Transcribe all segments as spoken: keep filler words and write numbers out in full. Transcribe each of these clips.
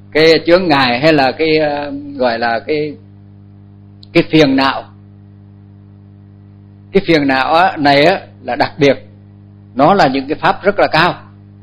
cái chướng ngại hay là cái uh, gọi là cái cái phiền não. Cái phiền não á, này á, là đặc biệt, nó là những cái pháp rất là cao.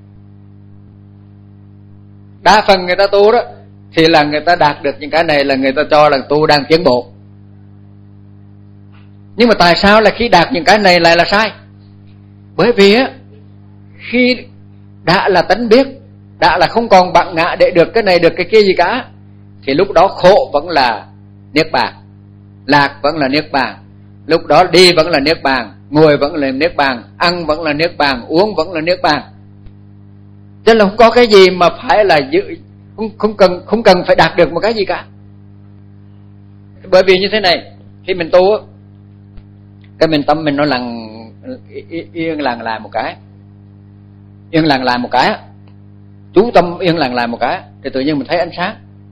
Đa phần người ta tu đó thì là người ta đạt được những cái này là người ta cho là tu đang tiến bộ. Nhưng mà tại sao là khi đạt những cái này lại là sai? Bởi vì á, khi đã là tánh biết, đã là không còn bản ngã để được cái này được cái kia gì cả, thì lúc đó khổ vẫn là niết bàn, lạc vẫn là niết bàn, lúc đó đi vẫn là niết bàn, ngồi vẫn là niết bàn, ăn vẫn là niết bàn, uống vẫn là niết bàn. Cho nên là không có cái gì mà phải là giữ, không, không cần không cần phải đạt được một cái gì cả. Bởi vì như thế này, khi mình tu á, cái mình tâm mình nó lặng yên lặng lại một cái, yên lặng lại một cái, chú tâm yên lặng lại một cái, thì tự nhiên mình thấy ánh sáng.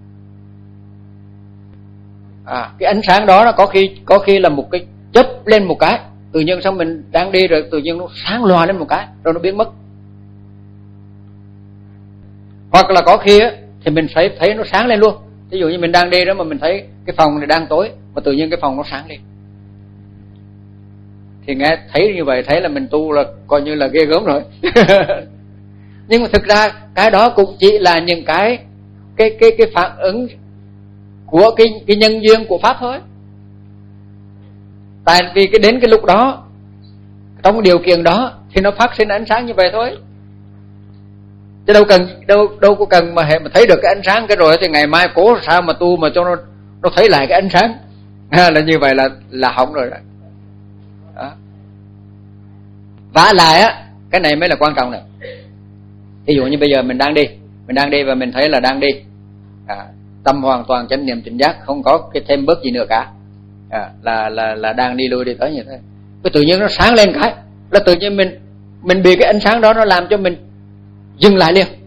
À, cái ánh sáng đó nó có khi có khi là một cái chớp lên một cái, tự nhiên xong mình đang đi rồi tự nhiên nó sáng loà lên một cái, rồi nó biến mất. Hoặc là có khi á, thì mình thấy thấy nó sáng lên luôn. Ví dụ như mình đang đi đó mà mình thấy cái phòng này đang tối, mà tự nhiên cái phòng nó sáng lên. Thì nghe thấy như vậy, thấy là mình tu là coi như là ghê gớm rồi. Nhưng mà thực ra cái đó cũng chỉ là những cái cái cái cái phản ứng của cái cái nhân duyên của pháp thôi. Tại vì cái đến cái lúc đó, trong điều kiện đó thì nó phát sinh ánh sáng như vậy thôi. Chứ đâu cần đâu đâu có cần mà hệ mà thấy được cái ánh sáng cái rồi thì ngày mai cố sao mà tu mà cho nó nó thấy lại cái ánh sáng. À, là như vậy là là hỏng rồi đó. Đó. Vả lại á, cái này mới là quan trọng này. Ví dụ như bây giờ mình đang đi, mình đang đi và mình thấy là đang đi, à, tâm hoàn toàn chánh niệm tỉnh giác, không có cái thêm bớt gì nữa cả, à, là là là đang đi lui đi tới như thế. Cái tự nhiên nó sáng lên cái, là tự nhiên mình mình bị cái ánh sáng đó nó làm cho mình dừng lại liền,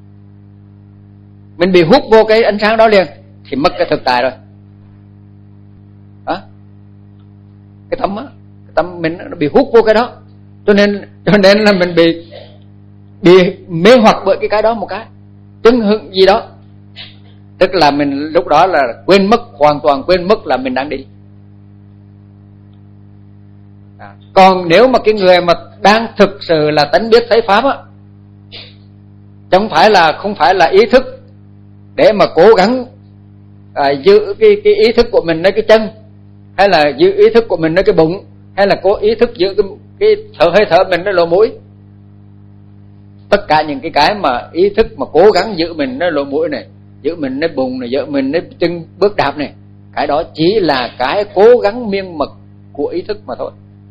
mình bị hút vô cái ánh sáng đó liền, thì mất cái thực tại rồi. Đó, cái tâm á, cái tâm mình nó bị hút vô cái đó, cho nên cho nên là mình bị bị mê hoặc bởi cái cái đó một cái chứng hưng gì đó, tức là mình lúc đó là quên mất, hoàn toàn quên mất là mình đang đi. À, còn nếu mà cái người mà đang thực sự là tánh biết thấy pháp á, chẳng phải là không phải là ý thức để mà cố gắng à, giữ cái cái ý thức của mình nơi cái chân, hay là giữ ý thức của mình nơi cái bụng, hay là cố ý thức giữ cái cái thở hơi thở mình nơi lỗ mũi. Tất cả những cái cái mà ý thức mà cố gắng giữ mình nơi lỗ mũi này, giữ mình nơi bụng này, giữ mình nơi chân bước đạp này, cái đó chỉ là cái cố gắng miên mật của ý thức mà thôi.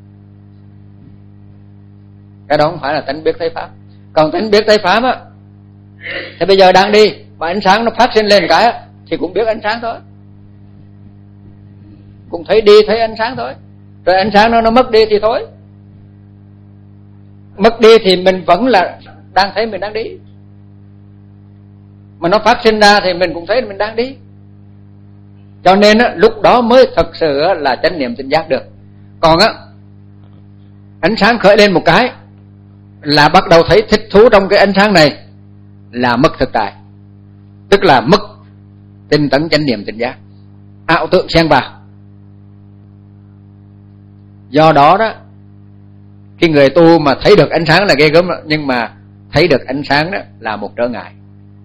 Cái đó không phải là tánh biết thấy pháp. Còn tánh biết thấy pháp á, thì bây giờ đang đi và ánh sáng nó phát sinh lên cái á, thì cũng biết ánh sáng thôi, cũng thấy đi thấy ánh sáng thôi. Rồi ánh sáng nó nó mất đi thì thôi, mất đi thì mình vẫn là đang thấy mình đang đi, mà nó phát sinh ra thì mình cũng thấy mình đang đi. Cho nên á, lúc đó mới thật sự là chánh niệm tỉnh giác được. Còn á, ánh sáng khởi lên một cái là bắt đầu thấy thích thú trong cái ánh sáng này, là mất thực tại, tức là mất tinh tấn chánh niệm tỉnh giác, ảo tượng xen vào. Do đó đó, cái người tu mà thấy được ánh sáng là ghê gớm, nhưng mà thấy được ánh sáng đó là một trở ngại.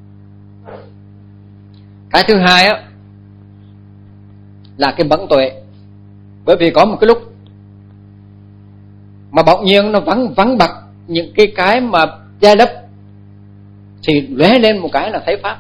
Cái thứ hai á là cái bấn tuệ. Bởi vì có một cái lúc mà bỗng nhiên nó vắng vắng bặt những cái cái mà che lấp, thì lóe lên một cái là thấy pháp.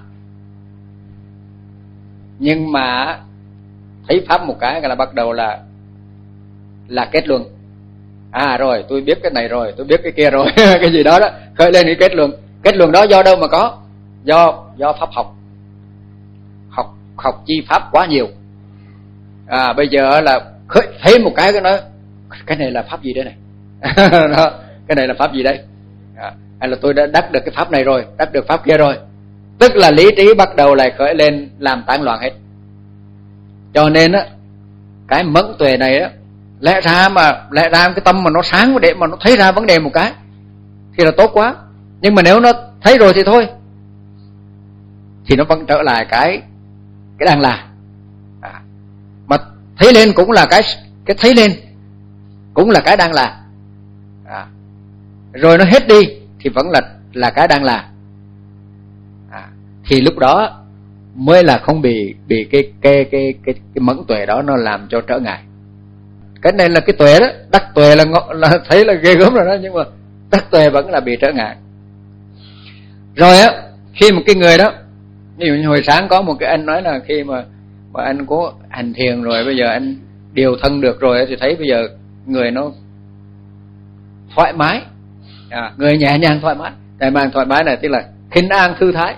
Nhưng mà thấy pháp một cái là bắt đầu là là kết luận. À rồi, tôi biết cái này rồi, tôi biết cái kia rồi, cái gì đó đó, khởi lên cái kết luận. Kết luận đó do đâu mà có? Do do pháp học. Học học chi pháp quá nhiều. À bây giờ là khởi, thấy một cái cái nói cái này là pháp gì đây này? Đó, cái này là pháp gì đây? À, hay là tôi đã đắc được cái pháp này rồi, đắc được pháp kia rồi. Tức là lý trí bắt đầu lại khởi lên làm tán loạn hết. Cho nên á, cái mẫn tuệ này á, lẽ ra mà lẽ ra cái tâm mà nó sáng để mà nó thấy ra vấn đề một cái thì là tốt quá. Nhưng mà nếu nó thấy rồi thì thôi, thì nó vẫn trở lại cái cái đang là. À, mà thấy lên cũng là cái cái thấy lên cũng là cái đang là. À, rồi nó hết đi thì vẫn là là cái đang là. À, thì lúc đó mới là không bị bị cái cái cái cái cái mẫn tuệ đó nó làm cho trở ngại. Cái này là cái tuệ đó, đắc tuệ là là thấy là ghê gớm rồi đó, nhưng mà đắc tuệ vẫn là bị trở ngại. Rồi á, khi một cái người đó, ví dụ như hồi sáng có một cái anh nói là khi mà mà anh có hành thiền rồi, bây giờ anh điều thân được rồi thì thấy bây giờ người nó thoải mái, à, người nhẹ nhàng thoải mái. Tại mang thoải mái này tức là khinh an thư thái.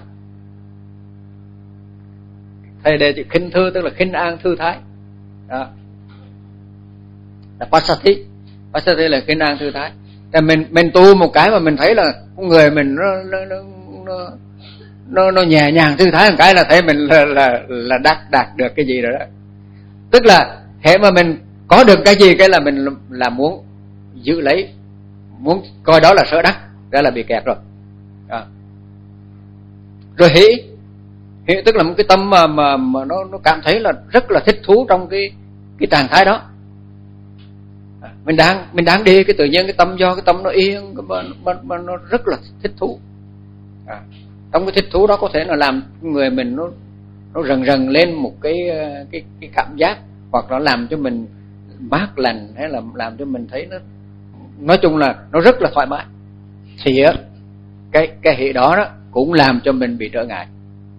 Thầy đề chữ khinh thư tức là khinh an thư thái. Đó. Là Passathi. Passathi là khinh an thư thái. Thì mình mình tu một cái mà mình thấy là con người mình nó nó nó nó nó, nó nhẹ nhàng thư thái một cái là thấy mình là là là đạt đạt được cái gì rồi đó. Tức là hệ mà mình có được cái gì cái là mình là muốn giữ lấy, muốn coi đó là sở đắc, đó là bị kẹt rồi. À. Rồi hỷ, hỷ tức là một cái tâm mà mà mà nó nó cảm thấy là rất là thích thú trong cái cái trạng thái đó. À, mình đang mình đang đi cái tự nhiên cái tâm do cái tâm nó yên mà, mà, mà nó rất là thích thú. À, trong cái thích thú đó có thể là làm người mình nó nó rần rần lên một cái cái cái cảm giác, hoặc nó làm cho mình mát lành, hay là làm cho mình thấy nó, nói chung là nó rất là thoải mái. Thì á, cái cái hệ đó đó cũng làm cho mình bị trở ngại.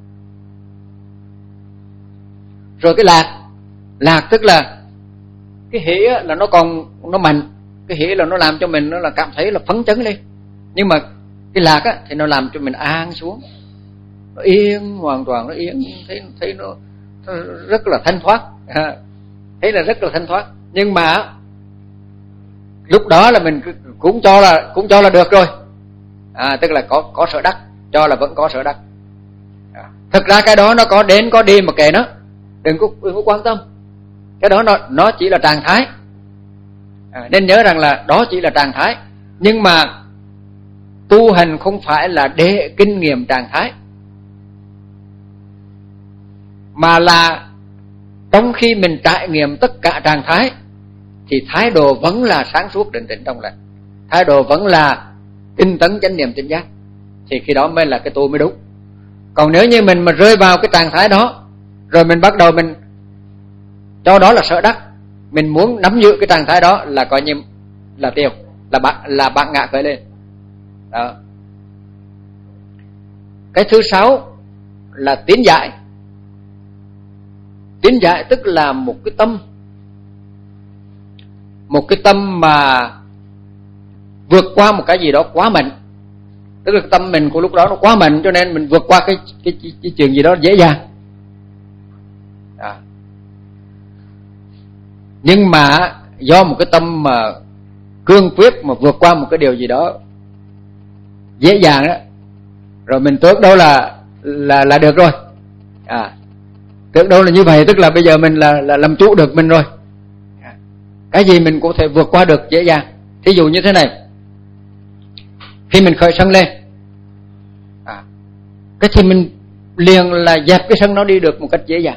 Rồi cái lạc, lạc tức là cái hỷ á, là nó còn nó mạnh, cái hỷ là nó làm cho mình nó là cảm thấy là phấn chấn lên. Nhưng mà cái lạc á thì nó làm cho mình an xuống, nó yên, hoàn toàn nó yên, thấy thấy nó, nó rất là thanh thoát, à, thấy là rất là thanh thoát. Nhưng mà lúc đó là mình cũng cho là cũng cho là được rồi. À, tức là có có sở đắc, cho là vẫn có sở đắc. À, thực ra cái đó nó có đến có đi mà kệ nó, đừng có đừng có quan tâm. Cái đó nó nó chỉ là trạng thái. À, nên nhớ rằng là đó chỉ là trạng thái, nhưng mà tu hành không phải là để kinh nghiệm trạng thái, mà là trong khi mình trải nghiệm tất cả trạng thái thì thái độ vẫn là sáng suốt định tĩnh trong lành, thái độ vẫn là tinh tấn chánh niệm tỉnh giác, thì khi đó mới là cái tu mới đúng. Còn nếu như mình mà rơi vào cái trạng thái đó rồi mình bắt đầu mình cho đó là sở đắc, mình muốn nắm giữ cái trạng thái đó là coi như là tiêu, là bạn là bạn ngã khởi lên. Đó. Cái thứ sáu là tín giải. Tín giải tức là một cái tâm, một cái tâm mà vượt qua một cái gì đó quá mạnh. Tức là tâm mình của lúc đó nó quá mạnh, cho nên mình vượt qua cái cái, cái, cái chuyện gì đó dễ dàng. À. Nhưng mà do một cái tâm mà cương quyết mà vượt qua một cái điều gì đó dễ dàng đó, rồi mình tưởng đâu là là là được rồi. À, tưởng đâu là như vậy, tức là bây giờ mình là là làm chủ được mình rồi. À, cái gì mình cũng thể vượt qua được dễ dàng. Thí dụ như thế này, khi mình khởi sân lên, à, cái thì mình liền là dẹp cái sân nó đi được một cách dễ dàng.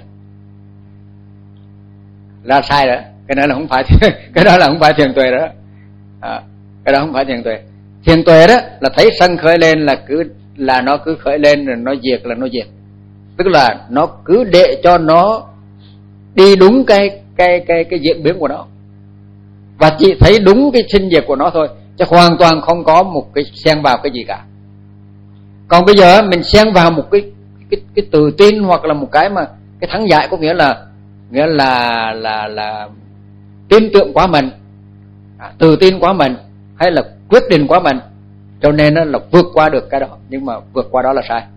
Là sai rồi, cái đó là không phải cái đó là không phải thiền tuệ đó. À, cái đó không phải thiền tuệ. Thiền tuệ đó là thấy sân khởi lên là cứ là nó cứ khởi lên, rồi nó diệt là nó diệt. Tức là nó cứ để cho nó đi đúng cái cái cái cái diễn biến của nó, và chỉ thấy đúng cái sinh diệt của nó thôi, chứ hoàn toàn không có một cái xen vào cái gì cả. Còn bây giờ mình xen vào một cái cái cái tự tin, hoặc là một cái mà cái thắng giải, có nghĩa là nghĩa là là là tin tưởng quá mạnh, à, tự tin quá mạnh, hay là quyết định quá mạnh, cho nên nó là vượt qua được cái đó. Nhưng mà vượt qua đó là sai,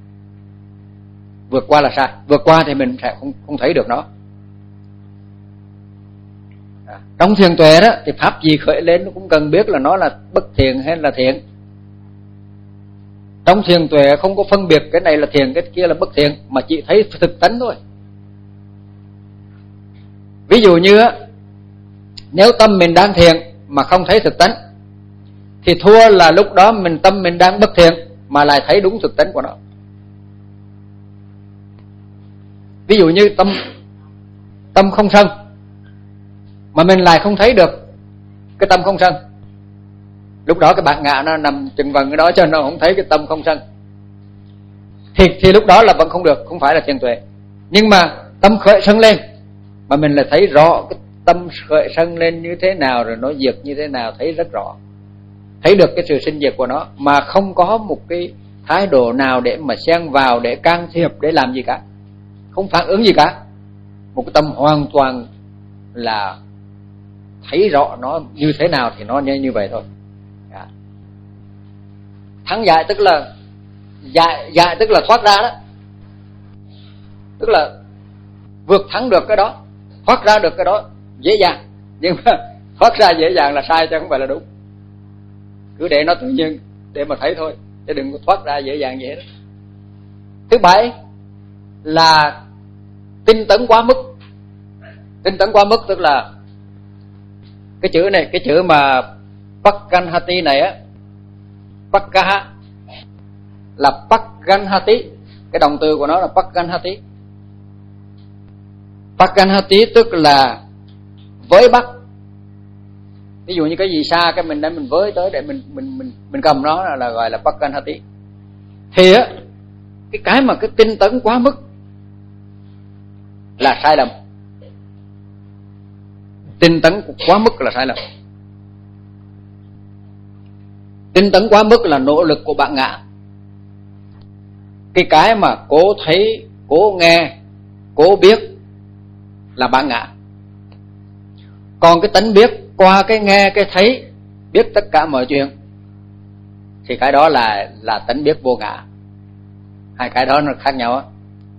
vượt qua là sai, vượt qua thì mình sẽ không không thấy được nó. À, trong thiền tuệ đó thì pháp gì khởi lên nó cũng cần biết là nó là bất thiện hay là thiện. Trong thiền tuệ không có phân biệt cái này là thiện, cái kia là bất thiện, mà chỉ thấy thực tánh thôi. Ví dụ như nếu tâm mình đang thiện mà không thấy thực tánh thì thua là lúc đó mình tâm mình đang bất thiện mà lại thấy đúng thực tánh của nó. Ví dụ như tâm tâm không sân, mà mình lại không thấy được cái tâm không sân, lúc đó cái bản ngã nó nằm chừng vần cái đó cho nó không thấy cái tâm không sân, thì thì lúc đó là vẫn không được, không phải là thiền tuệ. Nhưng mà tâm khởi sân lên mà mình lại thấy rõ cái tâm khởi sân lên như thế nào, rồi nó diệt như thế nào, thấy rất rõ, thấy được cái sự sinh diệt của nó, mà không có một cái thái độ nào để mà xen vào, để can thiệp, để làm gì cả, không phản ứng gì cả. Một cái tâm hoàn toàn là thấy rõ nó như thế nào thì nó như, như vậy thôi. Dạ. Thắng giải tức là giải, giải tức là thoát ra đó, tức là vượt thắng được cái đó, thoát ra được cái đó dễ dàng. Nhưng mà thoát ra dễ dàng là sai chứ không phải là đúng. Cứ để nó tự nhiên để mà thấy thôi, chứ đừng có thoát ra dễ dàng vậy đó. Thứ bảy là tinh tấn quá mức. Tinh tấn quá mức tức là cái chữ này, cái chữ mà Pakkanhati này á, Pakkaha là Pakkanhati, cái động từ của nó là Pakkanhati. Pakkanhati tức là với bắt. Ví dụ như cái gì xa cái mình đem mình với tới để mình mình mình mình cầm nó là, là gọi là Pakkanhati. Thì á cái cái mà cái tinh tấn quá mức là sai lầm. Tinh tấn quá mức là sai lầm. Tinh tấn quá mức là nỗ lực của bản ngã. Cái cái mà cố thấy, cố nghe, cố biết là bản ngã. Còn cái tánh biết qua cái nghe, cái thấy, biết tất cả mọi chuyện thì cái đó là là tánh biết vô ngã. Hai cái đó nó khác nhau á.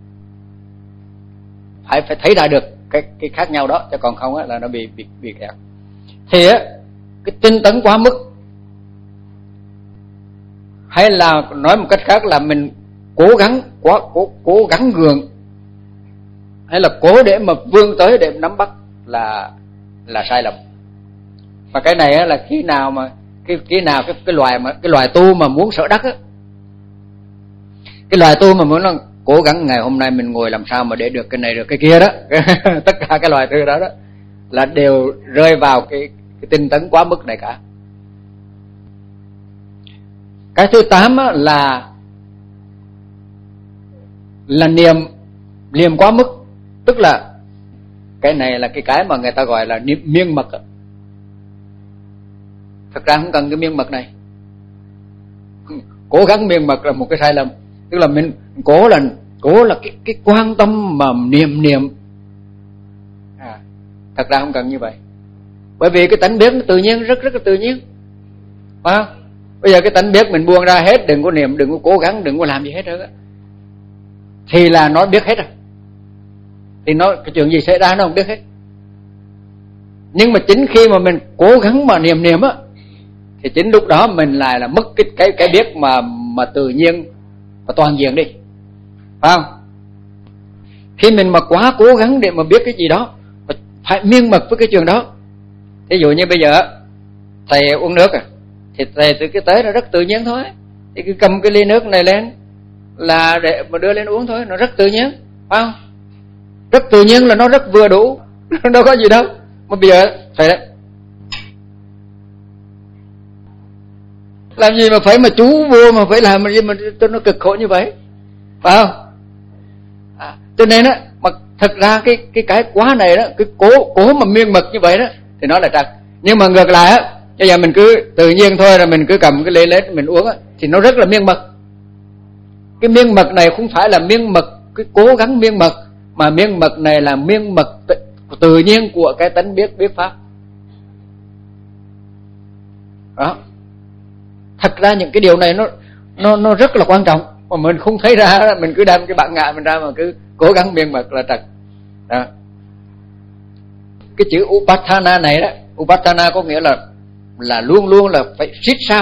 Phải phải thấy ra được cái cái khác nhau đó, chứ còn không á là nó bị bị bị kẹt. Thì á cái tinh tấn quá mức, hay là nói một cách khác là mình cố gắng quá cố cố gắng gượng, hay là cố để mà vươn tới để nắm bắt là là sai lầm. Và cái này á là khi nào mà khi khi nào cái cái loài mà cái loài tu mà muốn sở đắc á, cái loài tu mà muốn là cố gắng ngày hôm nay mình ngồi làm sao mà để được cái này được cái kia đó, tất cả cái loài tu đó đó là đều rơi vào cái, cái tinh tấn quá mức này cả. Cái thứ tám á, là là niệm niệm quá mức, tức là cái này là cái cái mà người ta gọi là niệm miên mật. Thật ra không cần cái miên mật này. Cố gắng miên mật là một cái sai lầm. Tức là mình cố là cố là cái cái quan tâm mà niệm niệm. À, thật ra không cần như vậy. Bởi vì cái tánh biết nó tự nhiên, rất rất là tự nhiên. Phải không? Bây giờ cái tánh biết mình buông ra hết, đừng có niệm, đừng có cố gắng, đừng có làm gì hết nữa, thì là nó biết hết rồi. Thì nó cái chuyện gì xảy ra nó không biết hết. Nhưng mà chính khi mà mình cố gắng mà niệm niệm á, thì chính lúc đó mình lại là mất cái cái cái biết mà mà tự nhiên và toàn diện đi, phải không? Khi mình mà quá cố gắng để mà biết cái gì đó, phải miên mật với cái chuyện đó. Ví dụ như bây giờ thầy uống nước à, thì thầy từ cái tế nó rất tự nhiên thôi, thì cứ cầm cái ly nước này lên là để mà đưa lên uống thôi, nó rất tự nhiên, phải không? Rất tự nhiên là nó rất vừa đủ, đâu có gì đâu. Mà bây giờ phải đấy, làm gì mà phải mà chú vô mà phải làm gì mà cho nó cực khổ như vậy, phải không? À, cho nên á, mà thật ra cái cái cái quá này đó, cái cố cố mà miên mật như vậy đó thì nó là trật. Nhưng mà ngược lại á, bây giờ mình cứ tự nhiên thôi, rồi mình cứ cầm cái ly lên mình uống á, thì nó rất là miên mật. Cái miên mật này không phải là miên mật cái cố gắng miên mật, mà miên mật này là miên mật tự, tự nhiên của cái tánh biết biết pháp. Đó. Thật ra những cái điều này nó nó nó rất là quan trọng, mà mình không thấy ra, mình cứ đem cái bản ngã mình ra mà cứ cố gắng miên mật là trật. Đó. Cái chữ Upatthana này đó, Upatthana có nghĩa là là luôn luôn là phải siết sao.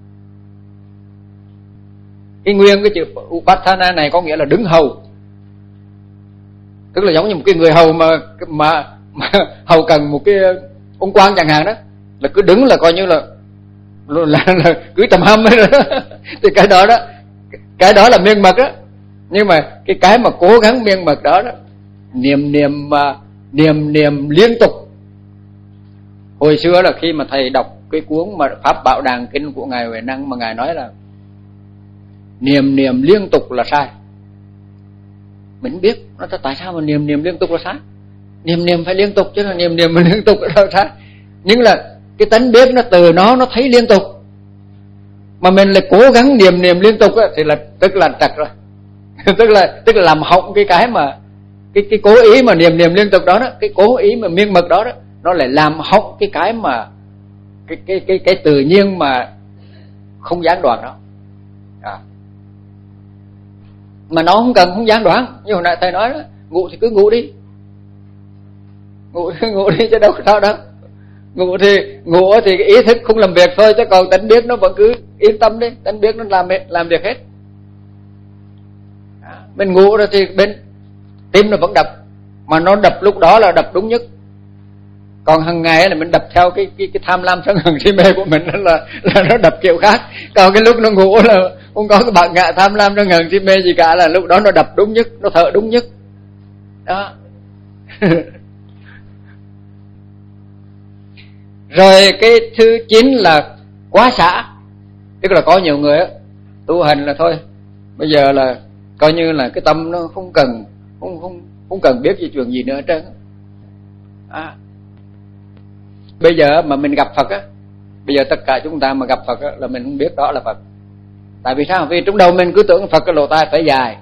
Cái nguyên cái chữ Upatthana này có nghĩa là đứng hầu. Tức là giống như một cái người hầu mà mà, mà hầu cần một cái ông quan chẳng hạn đó, là cứ đứng là coi như là là, là, là cứ tầm hâm ấy rồi đó. Thì cái đó đó, cái đó là miên mật đó. Nhưng mà cái cái mà cố gắng miên mật đó đó niệm niệm uh, niệm niệm liên tục. Hồi xưa là khi mà thầy đọc cái cuốn mà Pháp Bảo Đàn Kinh của ngài Huệ Năng, mà ngài nói là niệm niệm liên tục là sai. Mình biết nó tại sao mà niệm niệm liên tục là sai. Niệm niệm phải liên tục chứ là niệm niệm mà liên tục là sai. Nhưng là cái tánh biết nó từ nó nó thấy liên tục, mà mình lại cố gắng niệm niệm liên tục á, thì là tức là trật rồi. tức là tức là làm hỏng cái cái mà cái cái cố ý mà niệm niệm liên tục đó đó, cái cố ý mà miên mật đó đó, nó lại làm hỏng cái cái mà cái cái cái cái tự nhiên mà không gián đoạn đó. À. Mà nó không cần không gián đoạn, như hồi nãy thầy nói đó, ngủ thì cứ ngủ đi, ngủ ngủ đi chứ đâu có sao đâu. Ngủ thì ngủ thì cái ý thức không làm việc thôi, chứ còn tánh biết nó vẫn cứ yên tâm đi, tánh biết nó làm làm việc hết. À. Mình ngủ rồi thì bên tim nó vẫn đập, mà nó đập lúc đó là đập đúng nhất. Còn hàng ngày là mình đập theo cái cái cái tham lam sân hận si mê của mình, là là nó đập kiểu khác. Còn cái lúc nó ngủ là không có cái bạn ngạ tham lam sân hận si mê gì cả, là lúc đó nó đập đúng nhất, nó thở đúng nhất. Đó. Rồi cái thứ chín là quá xả. Tức là có nhiều người á tu hành là thôi, bây giờ là coi như là cái tâm nó không cần không không không cần biết gì chuyện gì nữa hết trơn. À. Bây giờ mà mình gặp Phật á, bây giờ tất cả chúng ta mà gặp Phật á, là mình không biết đó là Phật. Tại vì sao? Vì trong đầu mình cứ tưởng Phật cái lỗ tai phải dài.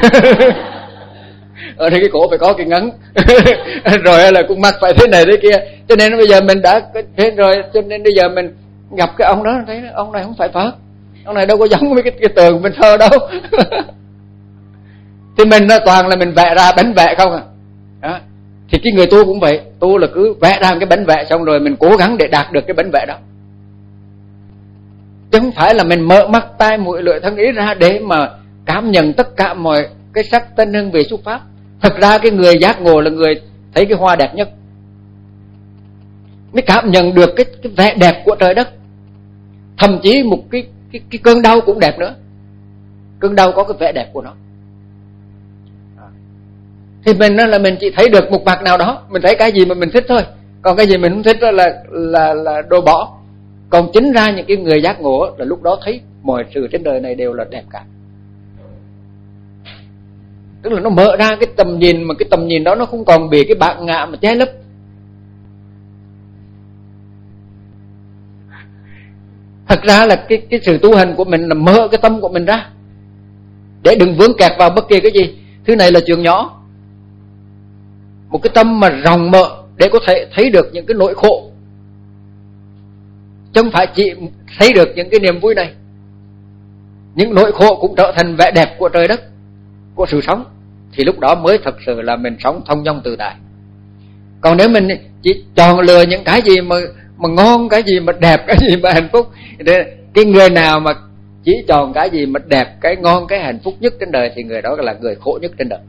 Ở đây cái cổ phải có cái ngắn. Rồi là cũng mắt phải thế này thế kia. Cho nên bây giờ mình đã thế rồi, cho nên bây giờ mình gặp cái ông đó, thấy ông này không phải Phật, ông này đâu có giống với cái, cái tường bên thơ đâu. Thì mình nó toàn là mình vẽ ra bánh vẽ không à. Đó. Thì cái người tu cũng vậy, tu là cứ vẽ ra cái bánh vẽ, xong rồi mình cố gắng để đạt được cái bánh vẽ đó, chứ không phải là mình mở mắt tai mũi lưỡi thân ý ra để mà cảm nhận tất cả mọi cái sắc tân hương vị xúc pháp. Thật ra cái người giác ngộ là người thấy cái hoa đẹp nhất, mới cảm nhận được cái, cái vẻ đẹp của trời đất. Thậm chí một cái, cái, cái cơn đau cũng đẹp nữa, cơn đau có cái vẻ đẹp của nó. Thì mình là mình chỉ thấy được một mặt nào đó, mình thấy cái gì mà mình thích thôi, còn cái gì mình không thích đó là là là đồ bỏ. Còn chính ra những cái người giác ngộ là lúc đó thấy mọi sự trên đời này đều là đẹp cả. Tức là nó mở ra cái tầm nhìn, mà cái tầm nhìn đó nó không còn bị cái bản ngã mà che lấp. Thật ra là cái cái sự tu hành của mình là mở cái tâm của mình ra, để đừng vướng kẹt vào bất kỳ cái gì. Thứ này là chuyện nhỏ. Một cái tâm mà rộng mở để có thể thấy được những cái nỗi khổ, chứ không phải chỉ thấy được những cái niềm vui này. Những nỗi khổ cũng trở thành vẻ đẹp của trời đất, của sự sống. Thì lúc đó mới thật sự là mình sống thông dong tự tại. Còn nếu mình chỉ chọn lựa những cái gì mà mà ngon, cái gì mà đẹp, cái gì mà hạnh phúc, cái người nào mà chỉ chọn cái gì mà đẹp, cái ngon, cái hạnh phúc nhất trên đời, thì người đó là người khổ nhất trên đời.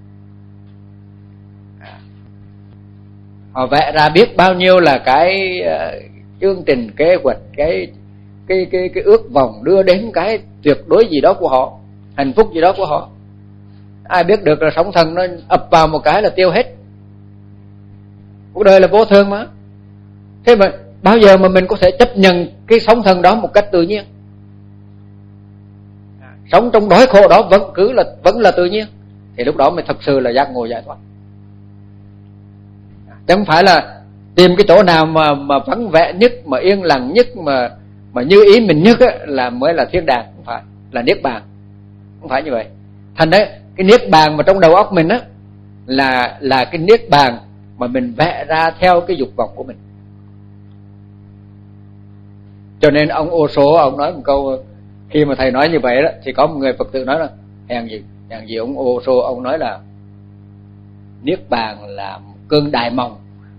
Họ vẽ ra biết bao nhiêu là cái uh, chương trình kế hoạch, cái cái cái cái ước vọng đưa đến cái tuyệt đối gì đó của họ, hạnh phúc gì đó của họ. Ai biết được là sóng thần nó ập vào một cái là tiêu hết. Cuộc đời là vô thường mà. Thế mà bao giờ mà mình có thể chấp nhận cái sóng thần đó một cách tự nhiên? Sống trong đói khổ đó vẫn cứ là vẫn là tự nhiên, thì lúc đó mới thật sự là giác ngộ giải thoát. Chứ không phải là tìm cái chỗ nào mà mà vắng vẻ nhất, mà yên lặng nhất, mà mà như ý mình nhất á, là mới là thiên đàng. Không phải là niết bàn, không phải như vậy. Thành đấy, cái niết bàn mà trong đầu óc mình á là là cái niết bàn mà mình vẽ ra theo cái dục vọng của mình. Cho nên ông Ô Số ông nói một câu, khi mà thầy nói như vậy đó, thì có một người Phật tử nói là hèn gì hèn gì ông Ô Số ông nói là niết bàn là một cơn đại mộng,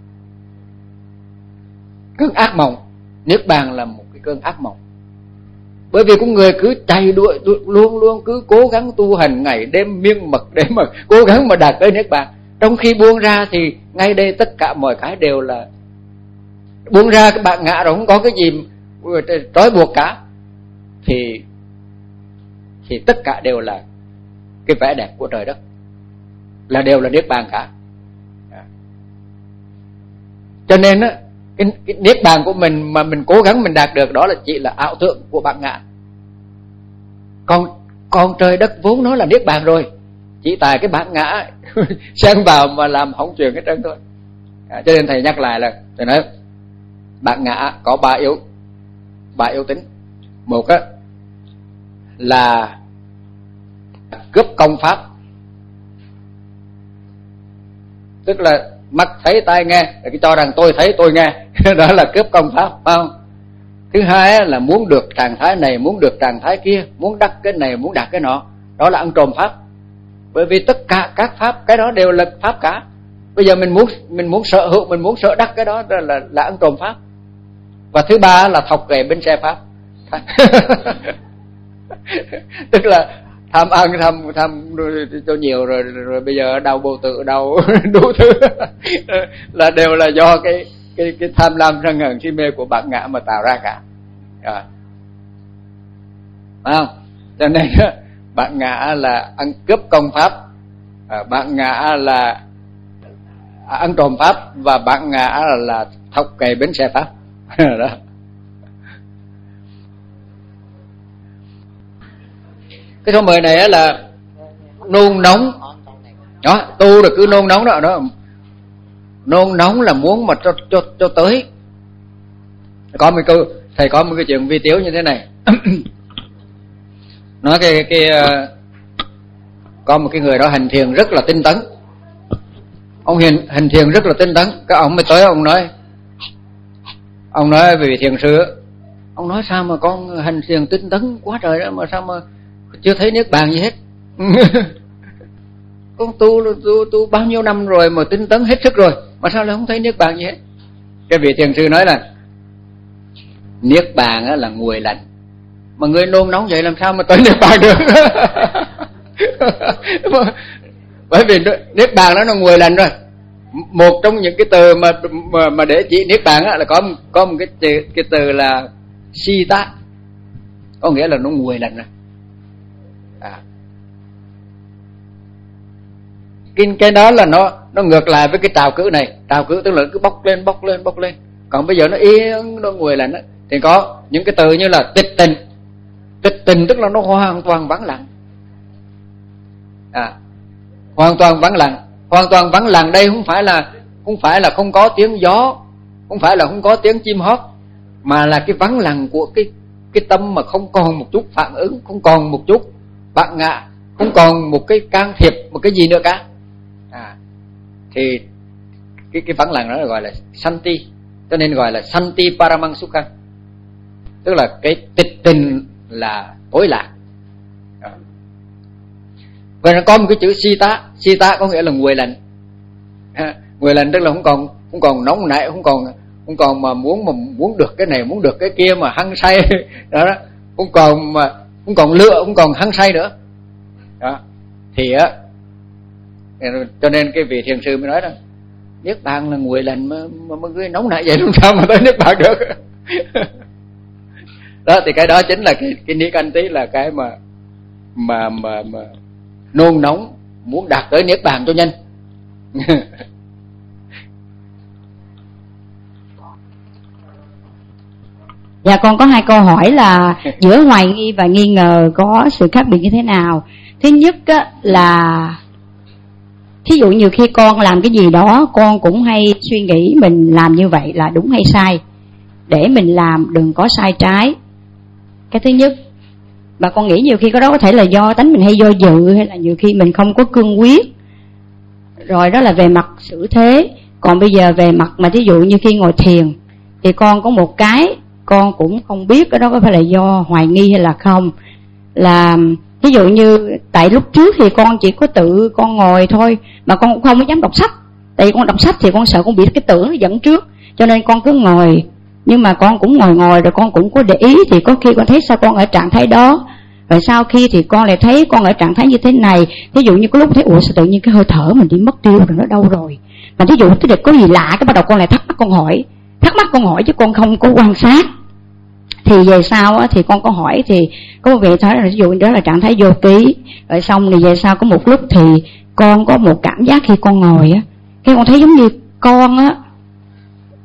cơn ác mộng. Niết bàn là một cái cơn ác mộng. Bởi vì con người cứ chạy đuổi, đuổi luôn luôn cứ cố gắng tu hành ngày đêm miên mật để mà cố gắng mà đạt tới niết bàn. Trong khi buông ra thì ngay đây tất cả mọi cái đều là buông ra, cái bạn ngã rồi không có cái gì trói buộc cả, thì thì tất cả đều là cái vẻ đẹp của trời đất, là đều là niết bàn cả. Cho nên á, cái, cái niết bàn của mình mà mình cố gắng mình đạt được đó là chỉ là ảo tưởng của bản ngã. Còn còn trời đất vốn nó là niết bàn rồi, chỉ tại cái bản ngã xen vào mà làm hỏng chuyện hết trơn thôi. À, cho nên thầy nhắc lại là thầy nói bản ngã có ba yếu ba yếu tính. Một á là cướp công pháp, tức là mắt thấy tai nghe, cái cho rằng tôi thấy tôi nghe đó là cướp công pháp, phải không? Thứ hai là muốn được trạng thái này, muốn được trạng thái kia, muốn đắc cái này, muốn đạt cái nọ, đó là ăn trộm pháp. Bởi vì tất cả các pháp cái đó đều là pháp cả. Bây giờ mình muốn mình muốn sở hữu, mình muốn sở đắc cái đó là là, là ăn trộm pháp. Và thứ ba là thọc gậy bên xe pháp. Tức là tham ăn tham tham cho nhiều rồi, rồi bây giờ đau bầu tử, đau đủ thứ là đều là do cái cái cái tham lam sân hận si mê của bản ngã mà tạo ra cả. Rồi. Phải không? Cho nên bản ngã là ăn cướp công pháp, bản ngã là ăn trộm pháp, và bản ngã là, là thọc cày bến xe pháp. Đó. Cái số mười này là nôn nóng đó, tu được cứ nôn nóng đó đó, nôn nóng là muốn mà cho cho cho tới. Có một câu thầy có một cái chuyện vi tiếu như thế này. Nói cái cái có một cái người đó hành thiền rất là tinh tấn, ông hiền hành thiền rất là tinh tấn. Cái ông mới tới ông nói, ông nói về thiền sư, ông nói sao mà con hành thiền tinh tấn quá trời đó mà sao mà chưa thấy niết bàn gì hết. Con tu, tu tu bao nhiêu năm rồi mà tinh tấn hết sức rồi mà sao lại không thấy niết bàn gì hết. Cái vị thiền sư nói là niết bàn là nguội lạnh, mà người nôn nóng vậy làm sao mà tới niết bàn được. Bởi vì niết bàn đó nó nguội lạnh rồi. Một trong những cái từ mà mà, mà để chỉ niết bàn là có có một cái từ, cái từ là sita, có nghĩa là nó nguội lạnh rồi. À. Cái, cái đó là nó nó ngược lại với cái trào cử này. Trào cử tức là cứ bốc lên bốc lên bốc lên, còn bây giờ nó yên, nó nguội lạnh đó. Thì có những cái từ như là tịch tình. Tịch tình tức là nó hoàn toàn vắng lặng. À, hoàn toàn vắng lặng. Hoàn toàn vắng lặng đây không phải là không phải là không có tiếng gió, không phải là không có tiếng chim hót, mà là cái vắng lặng của cái cái tâm mà không còn một chút phản ứng, không còn một chút bản ngã, không còn một cái can thiệp, một cái gì nữa cả. À, thì cái cái vắng lặng đó là gọi là santi, cho nên gọi là santi paramang sukha, tức là cái tịch tình là tối lạc. À. Và nó có một cái chữ sita, sita có nghĩa là nguội lạnh. À, nguội lạnh tức là không còn không còn nóng nảy, không còn không còn mà muốn mà muốn được cái này, muốn được cái kia mà hăng say đó, đó. Không còn mà không còn lựa, không còn hăng say nữa. Đó. Thì á, cho nên cái vị thiền sư mới nói đó, niết bàn là nguội lạnh mà mà, mà người nóng nảy vậy làm sao mà tới niết bàn được. Đó thì cái đó chính là cái cái niết anh tí là cái mà mà mà mà nôn nóng muốn đạt tới niết bàn cho nhanh. Dạ con có hai câu hỏi là giữa hoài nghi và nghi ngờ có sự khác biệt như thế nào. Thứ nhất á, là thí dụ như khi con làm cái gì đó, con cũng hay suy nghĩ mình làm như vậy là đúng hay sai, để mình làm đừng có sai trái. Cái thứ nhất. Và con nghĩ nhiều khi cái đó có thể là do tánh mình hay do dự, hay là nhiều khi mình không có cương quyết. Rồi đó là về mặt xử thế. Còn bây giờ về mặt mà thí dụ như khi ngồi thiền, thì con có một cái con cũng không biết cái đó có phải là do hoài nghi hay là không. Là ví dụ như tại lúc trước thì con chỉ có tự con ngồi thôi, mà con cũng không có dám đọc sách. Tại vì con đọc sách thì con sợ con bị cái tưởng nó dẫn trước, cho nên con cứ ngồi. Nhưng mà con cũng ngồi ngồi rồi con cũng có để ý, thì có khi con thấy sao con ở trạng thái đó, rồi sau khi thì con lại thấy con ở trạng thái như thế này. Ví dụ như có lúc thấy ủa sao tự nhiên cái hơi thở mình đi mất tiêu rồi, nó đâu rồi. Mà ví dụ cái đợt có gì lạ, cái bắt đầu con lại thắc mắc, con hỏi thắc mắc con hỏi chứ con không có quan sát. Thì về sau á, thì con có hỏi thì có một vị nói là ví dụ đó là trạng thái vô ký. Rồi xong thì về sau có một lúc thì con có một cảm giác khi con ngồi á, cái con thấy giống như con á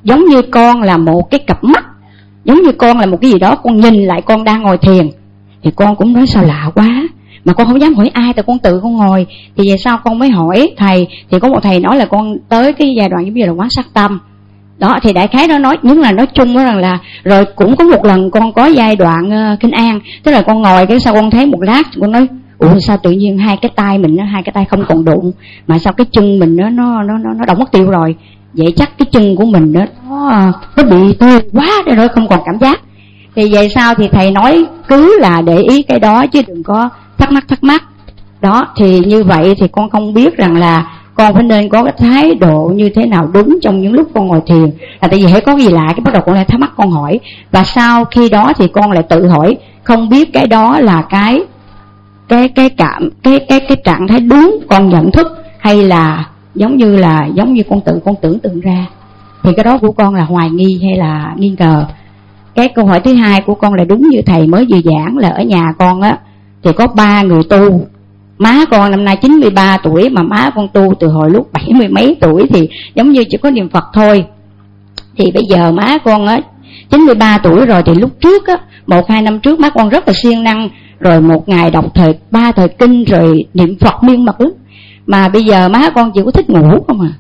giống như con là một cái cặp mắt, giống như con là một cái gì đó, con nhìn lại con đang ngồi thiền thì con cũng nói sao lạ quá, mà con không dám hỏi ai, tại con tự con ngồi. Thì về sau con mới hỏi thầy, thì có một thầy nói là con tới cái giai đoạn giống như là quán sát tâm đó. Thì đại khái nó nói, nhưng là nói chung đó rằng là rồi cũng có một lần con có giai đoạn uh, kinh an, tức là con ngồi cái sau con thấy một lát con nói ủa sao tự nhiên hai cái tay mình nó hai cái tay không còn đụng, mà sao cái chân mình nó nó nó nó động mất tiêu rồi, vậy chắc cái chân của mình đó, nó nó bị tê quá rồi không còn cảm giác. Thì về sau thì thầy nói cứ là để ý cái đó chứ đừng có thắc mắc thắc mắc đó. Thì như vậy thì con không biết rằng là con phải nên có cái thái độ như thế nào đúng trong những lúc con ngồi thiền, là tại vì hãy có gì lạ cái bắt đầu con lại thắc mắc con hỏi, và sau khi đó thì con lại tự hỏi không biết cái đó là cái cái cái cảm cái cái cái trạng thái đúng con nhận thức, hay là giống như là giống như con tự con tưởng tượng ra. Thì cái đó của con là hoài nghi hay là nghi ngờ. Cái câu hỏi thứ hai của con là đúng như thầy mới vừa giảng, là ở nhà con á thì có ba người tu. Má con năm nay chín mươi ba tuổi, mà má con tu từ hồi lúc bảy mươi mấy tuổi, thì giống như chỉ có niệm Phật thôi. Thì bây giờ má con á chín mươi ba tuổi rồi, thì lúc trước á, một hai năm trước má con rất là siêng năng, rồi một ngày đọc thời ba thời kinh rồi niệm Phật miên mật lắm. Mà bây giờ má con chỉ có thích ngủ không à.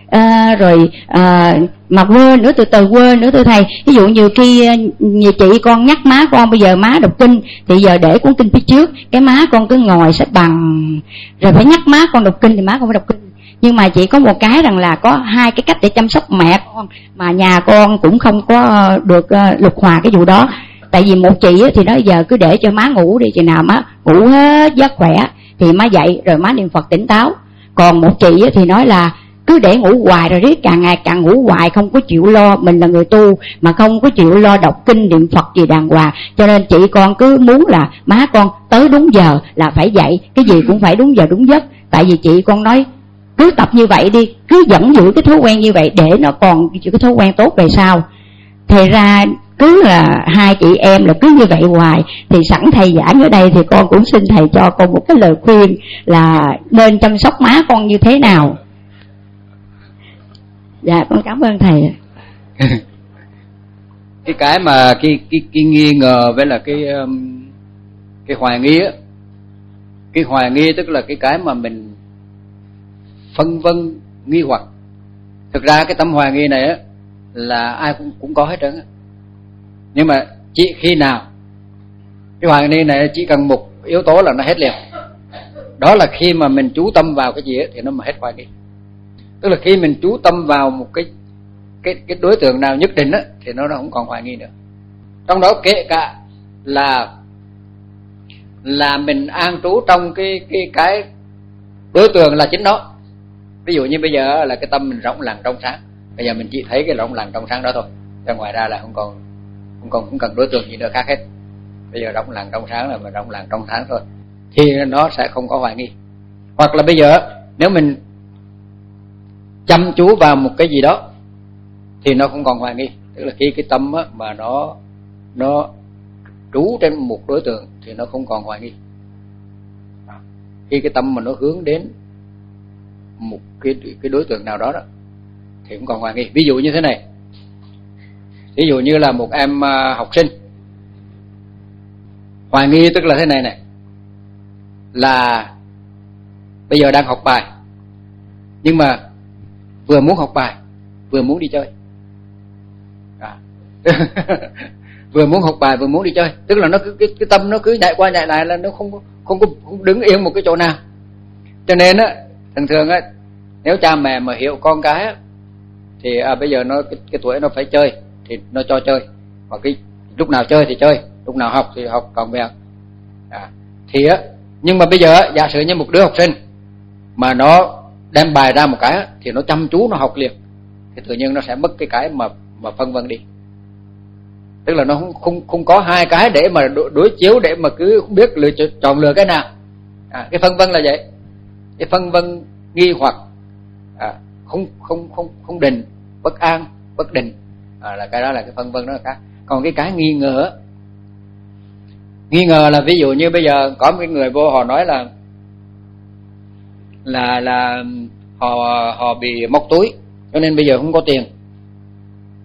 À, rồi à, mà quên nữa, từ từ quên nữa thưa thầy. Ví dụ nhiều khi nhiều chị con nhắc má con bây giờ má đọc kinh, thì giờ để cuốn kinh phía trước, cái má con cứ ngồi xếp bằng, rồi phải nhắc má con đọc kinh thì má con phải đọc kinh. Nhưng mà chỉ có một cái rằng là có hai cái cách để chăm sóc mẹ con, mà nhà con cũng không có được uh, lục hòa cái vụ đó. Tại vì một chị thì nói giờ cứ để cho má ngủ đi, chừng nào má ngủ hết giấc khỏe thì má dậy rồi má niệm Phật tỉnh táo. Còn một chị thì nói là cứ để ngủ hoài rồi riết càng ngày càng ngủ hoài, không có chịu lo, mình là người tu mà không có chịu lo đọc kinh niệm Phật gì đàng hoàng, cho nên chị con cứ muốn là má con tới đúng giờ là phải dậy, cái gì cũng phải đúng giờ đúng giấc. Tại vì chị con nói cứ tập như vậy đi, cứ dẫn giữ cái thói quen như vậy để nó còn cái thói quen tốt về sau. Thì ra cứ là hai chị em là cứ như vậy hoài. Thì sẵn thầy giảng ở đây thì con cũng xin thầy cho con một cái lời khuyên là nên chăm sóc má con như thế nào. Dạ con cảm ơn thầy. Cái cái mà cái cái cái nghi ngờ với là cái um, cái hoài nghi á, cái hoài nghi tức là cái cái mà mình phân vân nghi hoặc. Thực ra cái tâm hoài nghi này á là ai cũng cũng có hết trơn á. Nhưng mà chỉ khi nào cái hoài nghi này chỉ cần một yếu tố là nó hết liền. Đó là khi mà mình chú tâm vào cái gì á thì nó mà hết hoài nghi. Tức là khi mình chú tâm vào một cái cái cái đối tượng nào nhất định á thì nó không còn hoài nghi nữa. Trong đó kể cả là là mình an trú trong cái cái cái đối tượng là chính nó. Ví dụ như bây giờ là cái tâm mình rộng lặng trong sáng, bây giờ mình chỉ thấy cái rộng lặng trong sáng đó thôi, ra ngoài ra là không còn không còn không cần đối tượng gì nữa khác hết. Bây giờ rộng lặng trong sáng là mình rộng lặng trong sáng thôi, thì nó sẽ không có hoài nghi. Hoặc là bây giờ nếu mình chăm chú vào một cái gì đó thì nó không còn hoài nghi. Tức là khi cái tâm á, mà nó nó trú trên một đối tượng thì nó không còn hoài nghi. Khi cái tâm mà nó hướng đến một cái cái đối tượng nào đó, đó thì không còn hoài nghi. Ví dụ như thế này, ví dụ như là một em học sinh hoài nghi, tức là thế này này, là bây giờ đang học bài nhưng mà vừa muốn học bài vừa muốn đi chơi. À. Vừa muốn học bài vừa muốn đi chơi, tức là nó cứ cái, cái tâm nó cứ nhảy qua nhảy lại, là nó không không có không đứng yên một cái chỗ nào. Cho nên á, thường thường á, nếu cha mẹ mà hiểu con cái á, thì à, bây giờ nó cái, cái tuổi nó phải chơi thì nó cho chơi, và cái lúc nào chơi thì chơi, lúc nào học thì học còn việc. À, thì á, nhưng mà bây giờ á, giả sử như một đứa học sinh mà nó đem bài ra một cái á, thì nó chăm chú nó học liền, thì tự nhiên nó sẽ mất cái cái mà mà phân vân đi. Tức là nó không không không có hai cái để mà đối, đối chiếu, để mà cứ không biết lựa chọn lựa cái nào. À, cái phân vân là vậy, cái phân vân nghi hoặc, à, không không không không định, bất an, bất định, à, là cái đó là cái phân vân đó là khác. Còn cái cái nghi ngờ, nghi ngờ là ví dụ như bây giờ có một cái người vô họ nói là là là họ họ bị móc túi cho nên bây giờ không có tiền.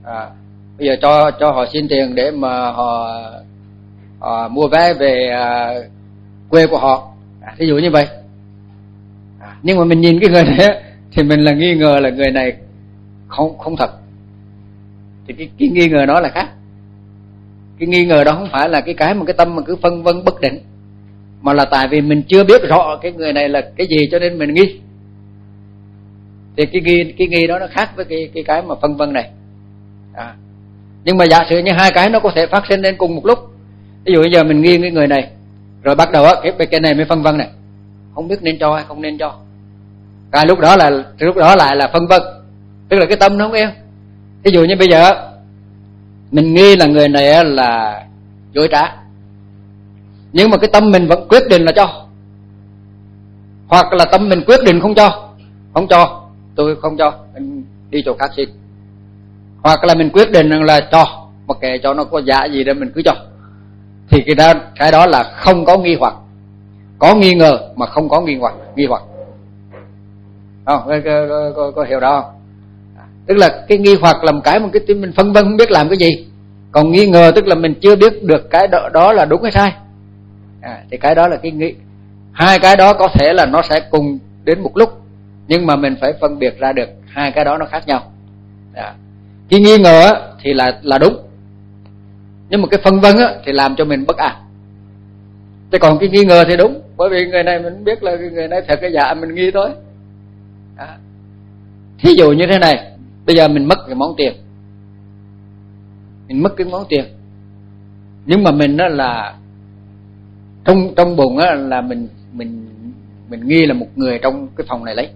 à, bây giờ cho cho họ xin tiền để mà họ, họ mua vé về à, quê của họ, à, ví dụ như vậy. À, nhưng mà mình nhìn cái người này thì mình là nghi ngờ là người này không không thật, thì cái, cái nghi ngờ đó là khác. Cái nghi ngờ đó không phải là cái cái mà cái tâm mà cứ phân vân bất định, mà là tại vì mình chưa biết rõ cái người này là cái gì cho nên mình nghi. Thì cái nghi cái nghi đó nó khác với cái cái cái mà phân vân này. À, nhưng mà giả sử như hai cái nó có thể phát sinh lên cùng một lúc. Ví dụ bây giờ mình nghi cái người này, rồi bắt đầu á cái cái này mới phân vân này, không biết nên cho hay không nên cho. Cái lúc đó là lúc đó lại là phân vân, tức là cái tâm nó không yên. Ví dụ như bây giờ mình nghi là người này là dối trá, nhưng mà cái tâm mình vẫn quyết định là cho, hoặc là tâm mình quyết định không cho, không cho, tôi không cho, mình đi chỗ khác xin. Hoặc là mình quyết định là cho, mặc kệ cho nó có giả gì đó mình cứ cho. Thì cái đó, cái đó là không có nghi hoặc, có nghi ngờ mà không có nghi hoặc, nghi hoặc. Không, có, có, có, có hiểu đó không? Tức là cái nghi hoặc là một cái mà cái tim mình phân vân không biết làm cái gì. Còn nghi ngờ tức là mình chưa biết được cái đó, đó là đúng hay sai. À, thì cái đó là cái nghi. Hai cái đó có thể là nó sẽ cùng đến một lúc, nhưng mà mình phải phân biệt ra được hai cái đó nó khác nhau. À, cái nghi ngờ thì là là đúng, nhưng mà cái phân vân thì làm cho mình bất an. Chứ còn cái nghi ngờ thì đúng, bởi vì người này mình biết là người này thật cái giả, mình nghi thôi. À, thí dụ như thế này, bây giờ mình mất cái món tiền, mình mất cái món tiền, nhưng mà mình đó là trong trong bụng á là mình mình mình nghi là một người trong cái phòng này lấy.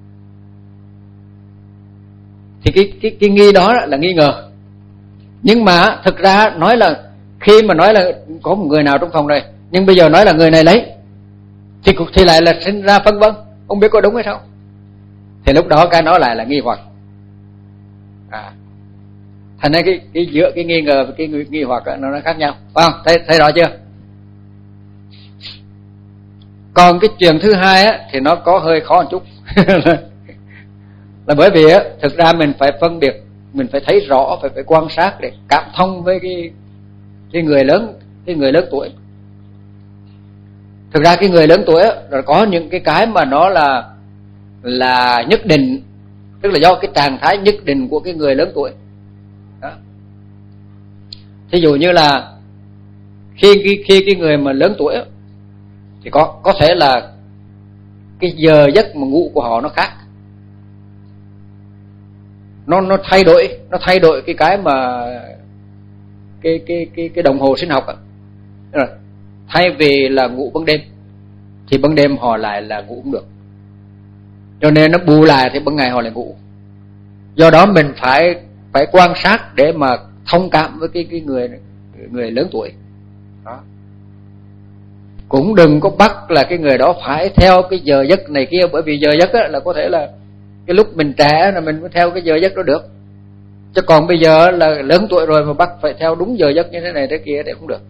Thì cái cái cái nghi đó là nghi ngờ. Nhưng mà thực ra nói là khi mà nói là có một người nào trong phòng này, nhưng bây giờ nói là người này lấy, thì thì lại là sinh ra phân vân, không biết có đúng hay không. Thì lúc đó cái nó lại là nghi hoặc. À, thành ra cái cái giữa cái nghi ngờ và cái nghi, nghi hoặc đó, nó nó khác nhau, phải không? Thấy thấy rõ chưa? Còn cái chuyện thứ hai á thì nó có hơi khó một chút. Là bởi vì á thực ra mình phải phân biệt, mình phải thấy rõ, phải phải quan sát để cảm thông với cái cái người lớn, cái người lớn tuổi. Thực ra cái người lớn tuổi á là có những cái cái mà nó là là nhất định, tức là do cái trạng thái nhất định của cái người lớn tuổi. Đó. Thí dụ như là khi khi khi cái người mà lớn tuổi á, thì có có thể là cái giờ giấc mà ngủ của họ nó khác, nó nó thay đổi, nó thay đổi cái cái mà cái cái cái cái đồng hồ sinh học á. Rồi, thay vì là ngủ ban đêm thì ban đêm họ lại là ngủ không được, cho nên nó bù lại thì ban ngày họ lại ngủ. Do đó mình phải phải quan sát để mà thông cảm với cái cái người người lớn tuổi. Đó. Cũng đừng có bắt là cái người đó phải theo cái giờ giấc này kia, bởi vì giờ giấc á, là có thể là cái lúc mình trẻ là mình mới theo cái giờ giấc đó được, chứ còn bây giờ là lớn tuổi rồi mà bắt phải theo đúng giờ giấc như thế này thế kia để không được.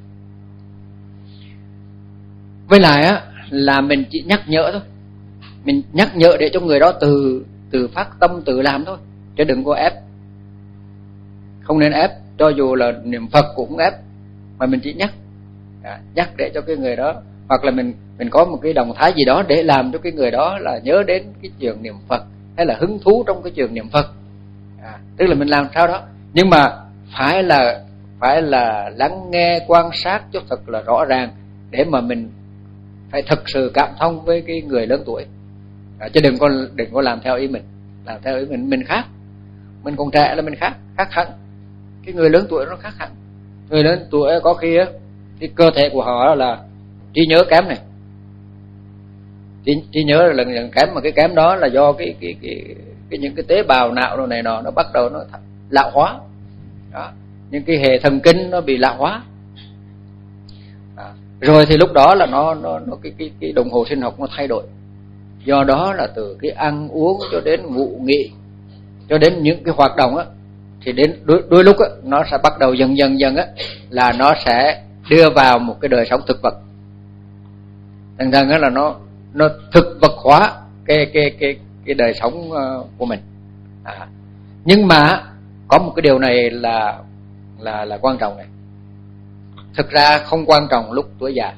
Với lại á là mình chỉ nhắc nhở thôi, mình nhắc nhở để cho người đó từ từ phát tâm tự làm thôi, chứ đừng có ép. Không nên ép, cho dù là niệm Phật cũng ép, mà mình chỉ nhắc, à, nhắc để cho cái người đó, hoặc là mình mình có một cái động thái gì đó để làm cho cái người đó là nhớ đến cái chuyện niệm Phật, hay là hứng thú trong cái chuyện niệm Phật. À, tức là mình làm sao đó, nhưng mà phải là phải là lắng nghe, quan sát cho thật là rõ ràng, để mà mình phải thực sự cảm thông với cái người lớn tuổi. À, chứ đừng có đừng có làm theo ý mình, làm theo ý mình mình khác, mình còn trẻ là mình khác khác hẳn, cái người lớn tuổi nó khác hẳn. Người lớn tuổi có khi á cái cơ thể của họ là trí nhớ kém này, trí, trí nhớ là lần lần kém, mà cái kém đó là do cái cái cái, cái những cái tế bào não đồ này nọ nó bắt đầu nó lão hóa. Đó, những cái hệ thần kinh nó bị lão hóa. Đó. Rồi thì lúc đó là nó nó nó cái cái cái đồng hồ sinh học nó thay đổi. Do đó là từ cái ăn uống cho đến ngủ nghỉ, cho đến những cái hoạt động á, thì đến đôi, đôi lúc á nó sẽ bắt đầu dần dần dần á là nó sẽ đưa vào một cái đời sống thực vật. Thành ra là nó nó thực vật hóa cái cái cái cái đời sống của mình. À, nhưng mà có một cái điều này là là là quan trọng này. Thực ra không quan trọng lúc tuổi già,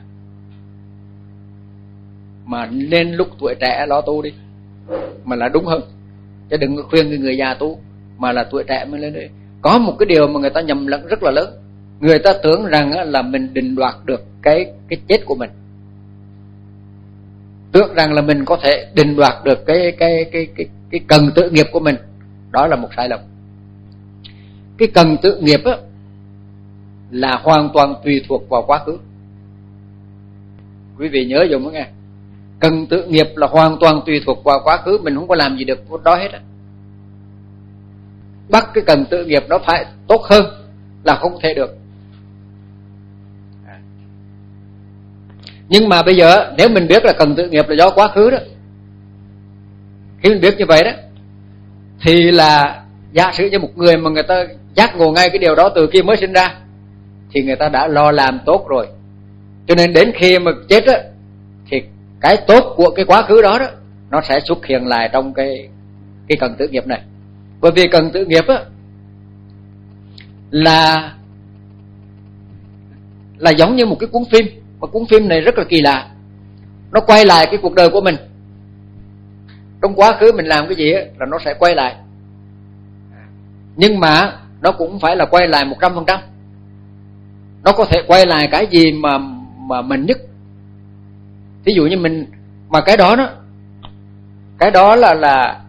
mà nên lúc tuổi trẻ lo tu đi, mà là đúng hơn. Chứ đừng có khuyên người, người già tu, mà là tuổi trẻ mới lên đây. Có một cái điều mà người ta nhầm lẫn rất là lớn. Người ta tưởng rằng là mình định đoạt được cái cái chết của mình, tưởng rằng là mình có thể định đoạt được cái cái cái cái cái cần tự nghiệp của mình. Đó là một sai lầm. Cái cần tự nghiệp á là hoàn toàn tùy thuộc vào quá khứ. Quý vị nhớ dùng đó nghe. Cần tự nghiệp là hoàn toàn tùy thuộc vào quá khứ, mình không có làm gì được đó hết á. Bắt cái cần tự nghiệp nó phải tốt hơn là không thể được. Nhưng mà bây giờ nếu mình biết là cần tự nghiệp là do quá khứ đó, khi mình biết như vậy đó, thì là giả sử như một người mà người ta giác ngộ ngay cái điều đó từ khi mới sinh ra, thì người ta đã lo làm tốt rồi. Cho nên đến khi mà chết á, thì cái tốt của cái quá khứ đó đó nó sẽ xuất hiện lại trong cái cái cần tự nghiệp này. Bởi vì cần tự nghiệp á là là giống như một cái cuốn phim, mà cuốn phim này rất là kỳ lạ. Nó quay lại cái cuộc đời của mình. Trong quá khứ mình làm cái gì á là nó sẽ quay lại. Nhưng mà nó cũng phải là quay lại một trăm phần trăm. Nó có thể quay lại cái gì mà mà mình nhất. Ví dụ như mình, mà cái đó đó, cái đó là là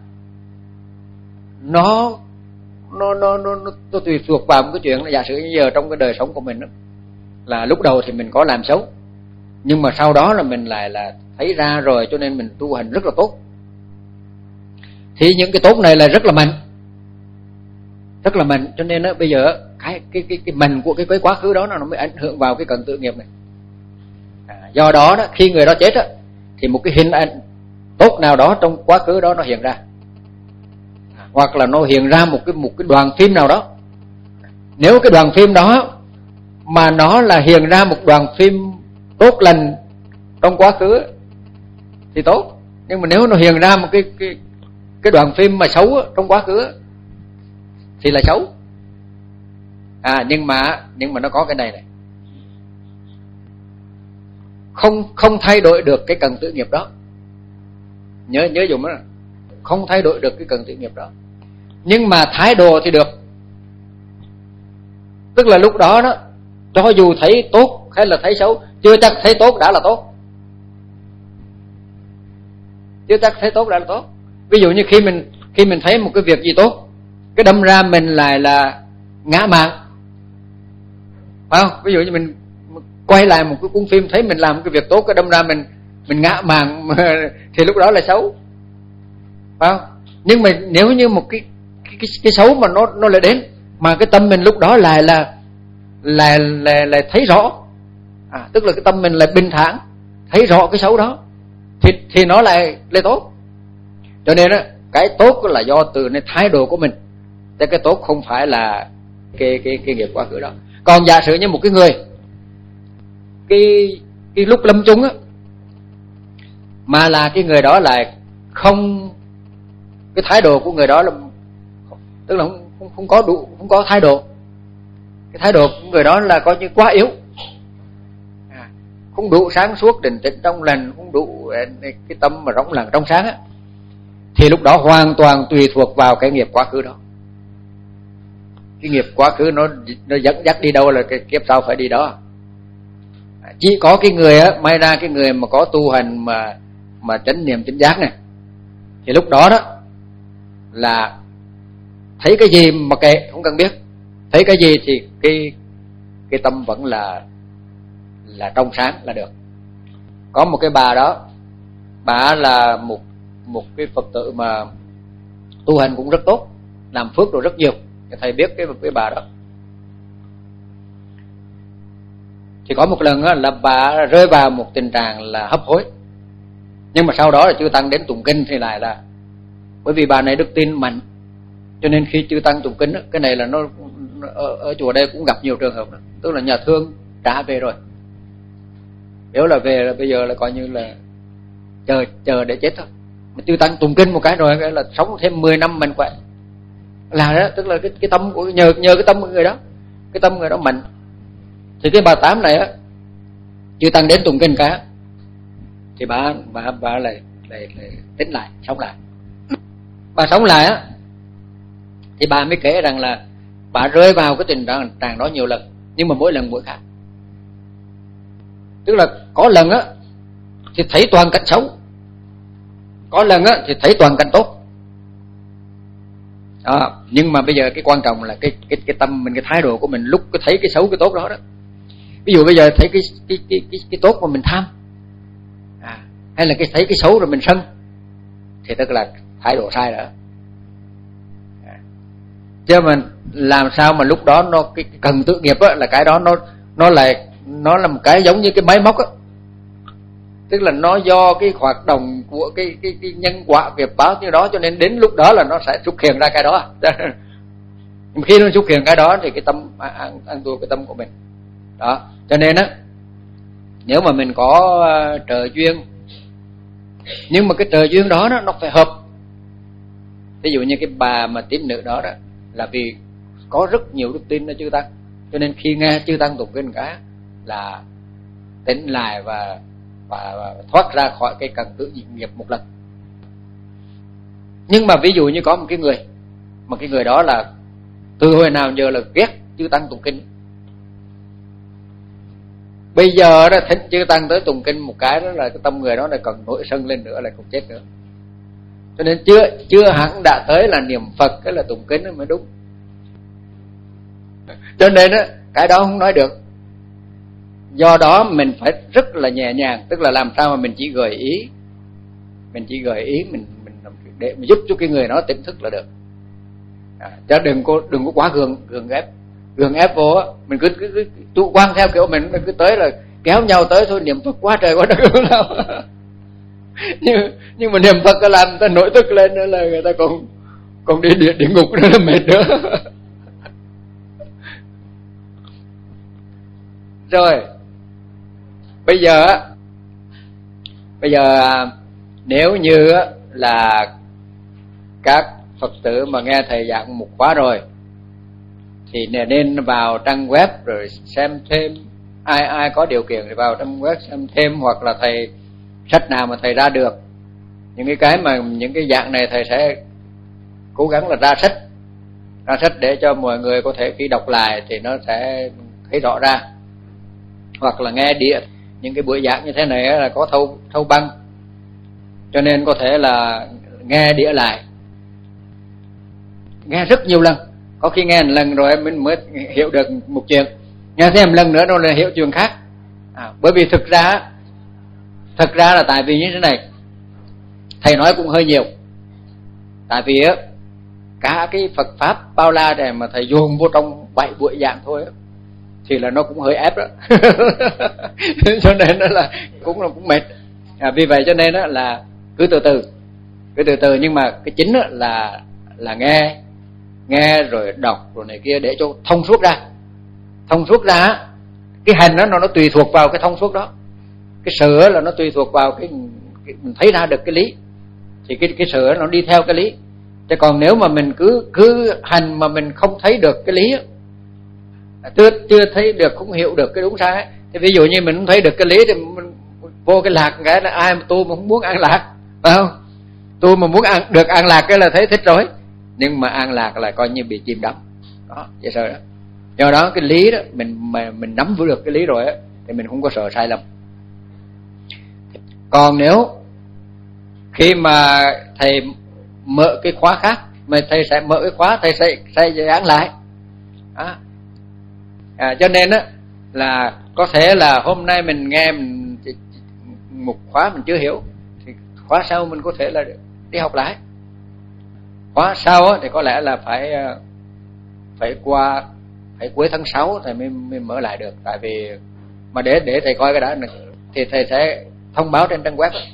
nó nó nó nó, nó, nó tùy thuộc vào một cái chuyện là giả sử như giờ trong cái đời sống của mình đó, là lúc đầu thì mình có làm xấu, nhưng mà sau đó là mình lại là thấy ra rồi, cho nên mình tu hành rất là tốt. Thì những cái tốt này là rất là mạnh, rất là mạnh. Cho nên đó, bây giờ cái cái cái cái mạnh của cái cái quá khứ đó nó mới ảnh hưởng vào cái cần tự nghiệp này. À, do đó đó khi người đó chết đó, thì một cái hình ảnh tốt nào đó trong quá khứ đó nó hiện ra, à, hoặc là nó hiện ra một cái một cái đoàn phim nào đó. Nếu cái đoàn phim đó mà nó là hiện ra một đoàn phim tốt lành trong quá khứ thì tốt, nhưng mà nếu nó hiện ra một cái cái cái đoàn phim mà xấu trong quá khứ thì là xấu. À nhưng mà nhưng mà nó có cái này này, không không thay đổi được cái cần tự nghiệp đó. Nhớ nhớ dùng đó, không thay đổi được cái cần tự nghiệp đó. Nhưng mà thái độ thì được. Tức là lúc đó đó, cho dù thấy tốt hay là thấy xấu, chưa chắc thấy tốt đã là tốt. Chưa chắc thấy tốt đã là tốt. Ví dụ như khi mình khi mình thấy một cái việc gì tốt, cái đâm ra mình lại là ngã mạn, phải không? Ví dụ như mình quay lại một cái cuốn phim thấy mình làm một cái việc tốt, cái đâm ra mình mình ngã mạn thì lúc đó là xấu, phải không? Nhưng mà nếu như một cái cái cái, cái xấu mà nó nó lại đến, mà cái tâm mình lúc đó lại là là là, là thấy rõ, à, tức là cái tâm mình lại bình thản, thấy rõ cái xấu đó, thì thì nó lại lại tốt. Cho nên á, cái tốt là do từ cái thái độ của mình, chứ cái tốt không phải là cái cái cái nghiệp quá khứ đó. Còn giả sử như một cái người cái cái lúc lâm chung á, mà là cái người đó lại không, cái thái độ của người đó là tức là không không, không có đủ, không có thái độ. Cái thái độ của người đó là coi như quá yếu, à, không đủ sáng suốt, định tĩnh trong lành, không đủ cái tâm mà rỗng lặng trong sáng á, thì lúc đó hoàn toàn tùy thuộc vào cái nghiệp quá khứ đó. Cái nghiệp quá khứ nó nó dẫn dắt đi đâu là cái kiếp sau phải đi đó. Chỉ có cái người á, may ra cái người mà có tu hành mà mà chánh niệm chánh giác này, thì lúc đó đó là thấy cái gì mà kệ, không cần biết, thấy cái gì thì cái cái tâm vẫn là là trong sáng là được. Có một cái bà đó, bà là một một cái Phật tử mà tu hành cũng rất tốt, làm phước rồi rất nhiều. Thầy biết cái cái bà đó. Thì có một lần đó, là bà rơi vào một tình trạng là hấp hối. Nhưng mà sau đó là chư tăng đến tụng kinh thì lại là, bởi vì bà này đức tin mạnh, cho nên khi chư tăng tụng kinh đó, cái này là nó, nó ở, ở chùa đây cũng gặp nhiều trường hợp đó. Tức là nhà thương trả về rồi, nếu là về là bây giờ là coi như là chờ chờ để chết thôi. Mà chư tăng tụng kinh một cái rồi cái là sống thêm mười năm mạnh khỏe. là đó, tức là cái cái tâm của nhờ nhờ cái tâm của người đó, cái tâm người đó mạnh. Thì cái bà Tám này á, chư tăng đến tụng kinh cả, thì bà bà bà lại lại, lại tính lại, sống lại. Bà sống lại á, thì bà mới kể rằng là bà rơi vào cái tình trạng trạng đó nhiều lần, nhưng mà mỗi lần mỗi khác. Tức là có lần á thì thấy toàn cảnh xấu, có lần á thì thấy toàn cảnh tốt. Đó, nhưng mà bây giờ cái quan trọng là cái cái cái tâm mình, cái thái độ của mình lúc có thấy cái xấu cái tốt đó đó. Ví dụ bây giờ thấy cái cái cái cái, cái tốt mà mình tham, à, hay là cái thấy cái xấu rồi mình sân, thì tức là thái độ sai đó. À, chứ mình làm sao mà lúc đó nó cái, cái cần tự nghiệp á, là cái đó nó nó lại nó là một cái giống như cái máy móc á, tức là nó do cái hoạt động của cái cái, cái nhân quả nghiệp báo như đó, cho nên đến lúc đó là nó sẽ xuất hiện ra cái đó. Khi nó xuất hiện cái đó thì cái tâm ăn ăn thua cái tâm của mình đó. Cho nên á, nếu mà mình có uh, trợ duyên, nhưng mà cái trợ duyên đó, đó nó phải hợp. Ví dụ như cái bà mà tín nữ đó đó là vì có rất nhiều đức tin ở chư tăng, cho nên khi nghe chư tăng tụng kinh cả là tỉnh lại và, và, và thoát ra khỏi cái cần tự diệt nghiệp một lần. Nhưng mà ví dụ như có một cái người, mà cái người đó là từ hồi nào giờ là ghét chư tăng tụng kinh, bây giờ đó thỉnh chư tăng tới tụng kinh một cái đó là cái tâm người đó lại còn nổi sân lên nữa, lại còn chết nữa. Cho nên chưa chưa hẳn đã tới là niệm Phật cái là tụng kinh mới đúng. Cho nên á, cái đó không nói được. Do đó mình phải rất là nhẹ nhàng, tức là làm sao mà mình chỉ gợi ý, mình chỉ gợi ý mình mình để mình giúp cho cái người đó tỉnh thức là được. À, chứ đừng có đừng có quá gượng gượng ép, gượng ép vô á, mình cứ cứ, cứ chủ quan theo kiểu mình, mình cứ tới là kéo nhau tới thôi, niệm Phật quá trời quá đất nào. nhưng nhưng mà niệm Phật có làm ta nổi tức lên nữa là người ta còn còn đi địa, địa ngục nữa là mệt nữa. Rồi bây giờ bây giờ nếu như là các Phật tử mà nghe thầy giảng một khóa rồi thì nên vào trang web rồi xem thêm, ai ai có điều kiện thì vào trang web xem thêm, hoặc là thầy sách nào mà thầy ra được những cái cái mà những cái dạng này thầy sẽ cố gắng là ra sách, ra sách để cho mọi người có thể khi đọc lại thì nó sẽ thấy rõ ra. Hoặc là nghe đĩa, những cái buổi giảng như thế này là có thâu thâu băng, cho nên có thể là nghe đĩa lại, nghe rất nhiều lần, có khi nghe một lần rồi mình mới hiểu được một chuyện, nghe thêm một lần nữa rồi là hiểu chuyện khác. À, bởi vì thực ra thực ra là tại vì như thế này, thầy nói cũng hơi nhiều, tại vì á cả cái Phật pháp bao la này mà thầy dồn vô trong bảy buổi giảng thôi á, thì là nó cũng hơi ép đó. Cho nên đó là cũng là cũng mệt. À, vì vậy cho nên đó là cứ từ từ, cứ từ từ, nhưng mà cái chính đó là là nghe, nghe rồi đọc rồi này kia để cho thông suốt ra, thông suốt ra. Cái hành đó nó nó tùy thuộc vào cái thông suốt đó, cái sự là nó tùy thuộc vào cái, cái mình thấy ra được cái lý, thì cái cái sự nó đi theo cái lý. Chứ còn nếu mà mình cứ cứ hành mà mình không thấy được cái lý, chưa chưa thấy được, không hiểu được cái đúng sai, thì ví dụ như mình không thấy được cái lý thì mình vô cái lạc cái là ai mà tu mà không muốn an lạc, phải không? Tu mà muốn an, được an lạc cái là thấy thích rồi, nhưng mà an lạc là coi như bị chìm đắm đó, vậy sao đó. Do đó cái lý đó mình mà mình nắm vững được cái lý rồi á thì mình không có sợ sai lầm. Còn nếu khi mà thầy mở cái khóa khác, mà thầy sẽ mở cái khóa, thầy sẽ sẽ giảng lại đó. À, cho nên á là có thể là hôm nay mình nghe mình, một khóa mình chưa hiểu thì khóa sau mình có thể là đi học lại. Khóa sau á thì có lẽ là phải phải qua phải cuối tháng sáu thầy mới, mới mở lại được, tại vì mà để để thầy coi cái đã thì thầy sẽ thông báo trên trang web đó.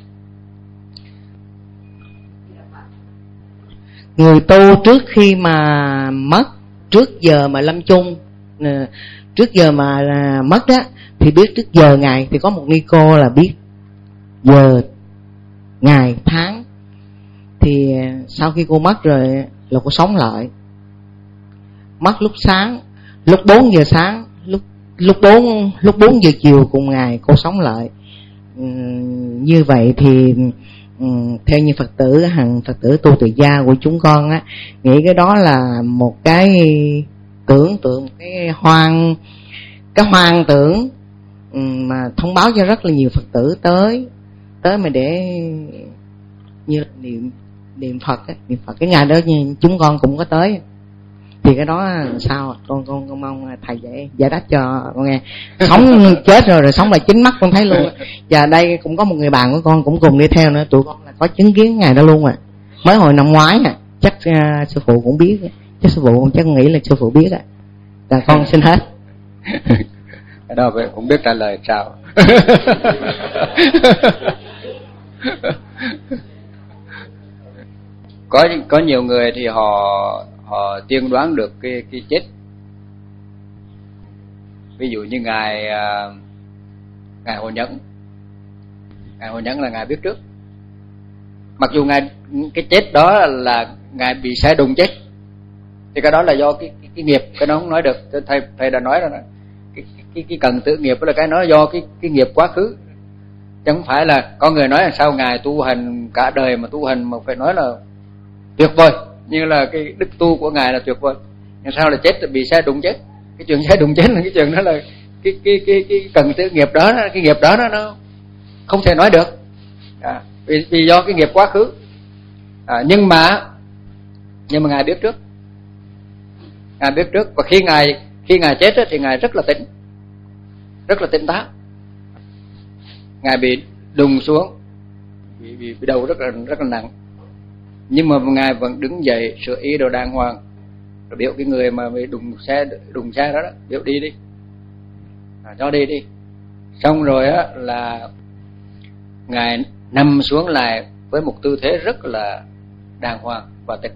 Người tu trước khi mà mất, trước giờ mà lâm chung, trước giờ mà mất đó thì biết trước giờ ngày, thì có một ni cô là biết giờ ngày tháng. Thì sau khi cô mất rồi là cô sống lại, mất lúc sáng, lúc bốn giờ sáng, lúc lúc bốn lúc bốn giờ chiều cùng ngày cô sống lại. Uhm, như vậy thì uhm, theo như Phật tử hàng Phật tử tu tự gia của chúng con á, nghĩ cái đó là một cái tưởng tượng, cái hoang cái hoang tưởng uhm, mà thông báo cho rất là nhiều Phật tử tới tới mà để như niệm niệm Phật á, niệm Phật cái ngày đó chúng con cũng có tới. Thì cái đó sao con con con mong thầy giải giải đáp cho con nghe. Sống chết rồi rồi sống lại chính mắt con thấy luôn. Và đây cũng có một người bạn của con cũng cùng đi theo nữa, tụi con là có chứng kiến ngày đó luôn à. Mới hồi năm ngoái à, chắc uh, sư phụ cũng biết, chắc sư phụ chắc nghĩ là sư phụ biết à. Là con xin hết. Cái đó vậy cũng biết trả lời sao. có có nhiều người thì họ họ tiên đoán được cái cái chết. Ví dụ như ngài ngài Hồ Nhẫn, ngài Hồ Nhẫn là ngài biết trước. Mặc dù ngài cái chết đó là ngài bị xe đụng chết, thì cái đó là do cái cái, cái nghiệp, cái nó không nói được. Thầy thầy đã nói rồi đó. Cái cái cái cần tự nghiệp là cái nó do cái cái nghiệp quá khứ, chứ không phải là có người nói là sao ngài tu hành cả đời mà tu hành mà phải nói là tuyệt vời, như là cái đức tu của ngài là tuyệt vời, nhưng sao là chết bị xe đụng chết. Cái chuyện xe đụng chết là cái chuyện đó là cái cái cái cái cần tự nghiệp đó, cái nghiệp đó nó, nó không thể nói được à, vì, vì do cái nghiệp quá khứ à, nhưng mà nhưng mà ngài biết trước, ngài biết trước và khi ngài khi ngài chết thì ngài rất là tỉnh, rất là tỉnh táo. Ngài bị đùng xuống, bị, bị, bị đầu rất là rất là nặng, nhưng mà ngài vẫn đứng dậy sửa ý đồ đàng hoàng, rồi biểu cái người mà bị đùng xe đùng xe đó, đó biểu đi đi à, cho đi đi. Xong rồi á là ngài nằm xuống lại với một tư thế rất là đàng hoàng và tịch.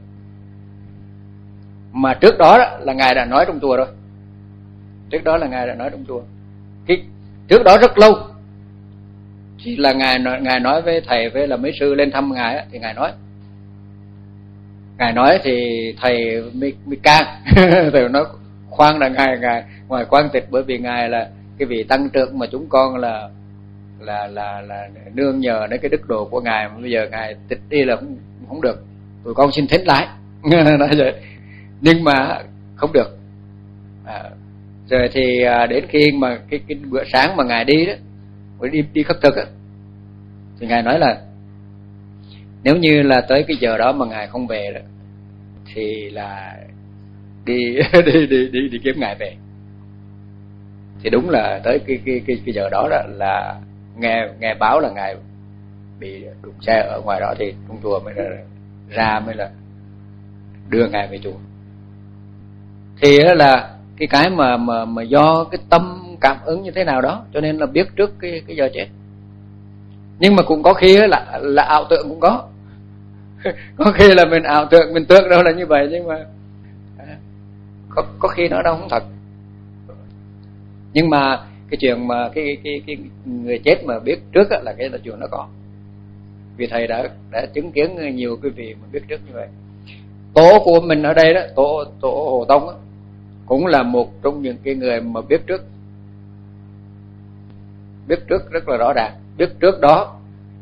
Mà trước đó, đó là ngài đã nói trong chùa rồi, trước đó là ngài đã nói trong chùa, cái trước đó rất lâu chỉ là ngài ngài nói với thầy với là mấy sư lên thăm ngài á, thì ngài nói ngài nói thì thầy mới, mới can thầy nói khoan là ngài ngài ngoài quan tịch, bởi vì ngài là cái vị tăng trưởng mà chúng con là là là là nương nhờ đến cái đức độ của ngài, mà bây giờ ngài tịch đi là không không được, tụi con xin thỉnh lại. Nói vậy nhưng mà không được à, rồi thì đến khi mà cái cái bữa sáng mà ngài đi đó, mới đi đi khất thực á, thì ngài nói là nếu như là tới cái giờ đó mà ngài không về đó, thì là đi đi đi đi đi kiếm ngài về. Thì đúng là tới cái cái cái, cái giờ đó là, là nghe nghe báo là ngài bị đụng xe ở ngoài đó, thì trong chùa mới ra, ra mới là đưa ngài về chùa. Thì đó là cái cái mà mà mà do cái tâm cảm ứng như thế nào đó, cho nên là biết trước cái cái giờ chết. Nhưng mà cũng có khi là là ảo tưởng cũng có. Có khi là mình ảo tưởng, mình tưởng đâu là như vậy, nhưng mà có có khi nó đâu không thật. Nhưng mà cái chuyện mà cái cái cái người chết mà biết trước á, là cái là chuyện nó có. Vì thầy đã đã chứng kiến nhiều cái vị mà biết trước như vậy. Tổ của mình ở đây đó, tổ tổ Hồ Tông á, cũng là một trong những cái người mà biết trước, biết trước rất là rõ ràng, biết trước đó.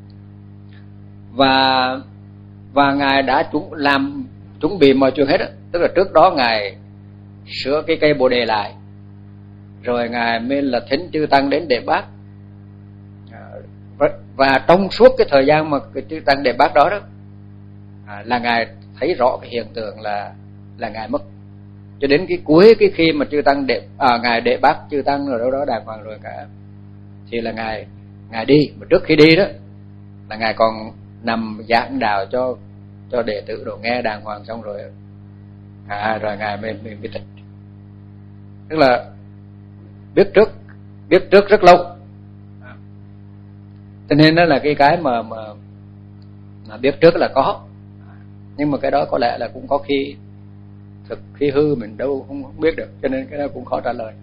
Và và ngài đã chúng làm chuẩn bị mọi chuyện hết đó. Tức là trước đó ngài sửa cái cây Bồ Đề lại, rồi ngài mới là thỉnh chư tăng đến để bác. Và, và trong suốt cái thời gian mà cái chư tăng để bác đó đó à, là ngài thấy rõ cái hiện tượng là là ngài mất. Cho đến cái cuối cái khi mà chư tăng để à, ngài để bác chư tăng rồi đâu đó đàng hoàng rồi cả, thì là ngài ngài đi. Mà trước khi đi đó là ngài còn nằm giảng đạo cho cho đệ tử đồ nghe đàng hoàng, xong rồi à, rồi ngài mới mới tịch. Tức là biết trước, biết trước rất lâu. Cho nên đó là cái cái mà mà mà biết trước là có, nhưng mà cái đó có lẽ là cũng có khi thực khi hư mình đâu không, không biết được, cho nên cái đó cũng khó trả lời.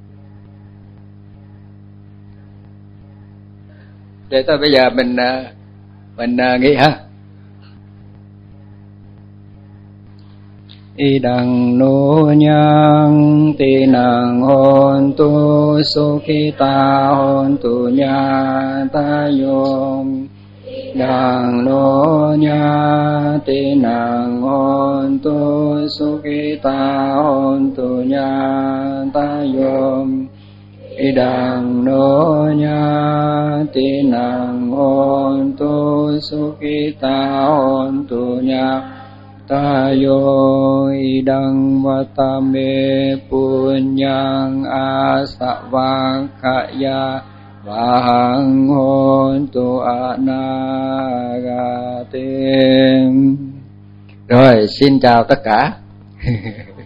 Để thôi bây giờ mình mình nghĩ ha. idang no nyang tinang hontu sukhita hontu nyatayom idang no nya tinang hontu sukhita hontu nyatayom idang no nya tinang hontu sukhita hontu nyatayo idang vatame punyang asavakaya vahang hontu anagatim. Rồi xin chào tất cả.